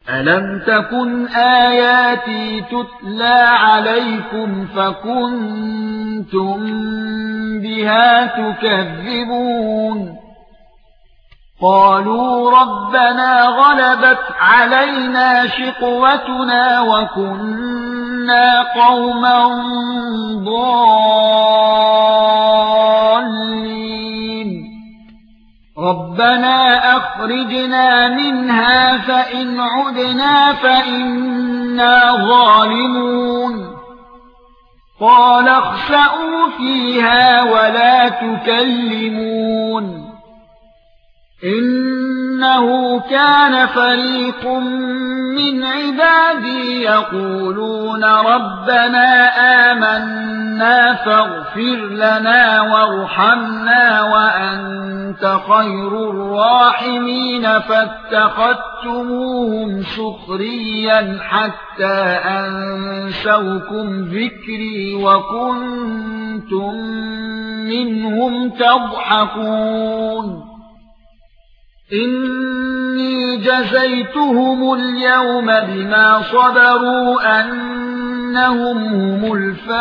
ألم تكن آياتي تتلى عليكم فكنتم بها تكذبون قالوا ربنا غلبت علينا شقوتنا وكنا قوما ضالين ربنا أخرجنا منها فإن عدنا فإنا ظالمون قال اخسئوا فيها ولا تكلمون إنه كان فريق من عبادي يقولون ربنا آمنا فاغفر لنا وارحمنا وأنت خير الراحمين فاتخذتموهم سخريا حتى أنسوكم ذكري وكنتم منهم تضحكون إني جزيتهم اليوم بما صبروا أنهم هم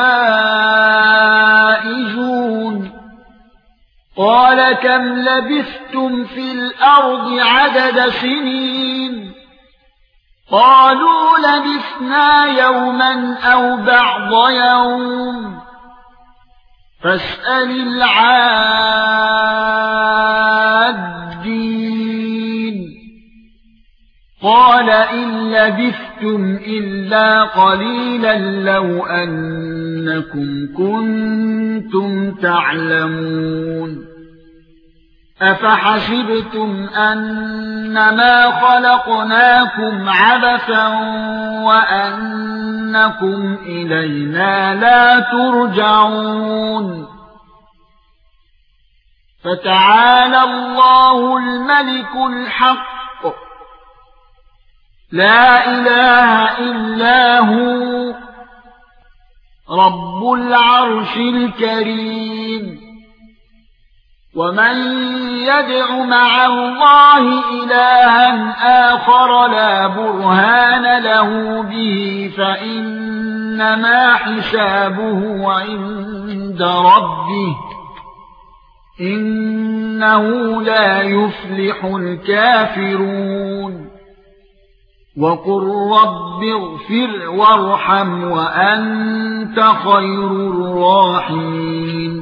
الفائزون قال كم لبثتم في الأرض عدد سنين قالوا لبثنا يوما أو بعض يوم فاسأل العادين قال إن لبثتم إلا قليلا لو أنكم كنتم تعلمون أفحسبتم أنما خلقناكم عبثا وأنكم إلينا لا ترجعون فتعالى الله الملك الحق لا إله إلا هو رب العرش الكريم ومن يدع مع الله إلها آخر لا برهان له به فإنما حسابه عند ربه إنه لا يفلح الكافرون وقل رب اغفر وارحم وأنت خير الراحمين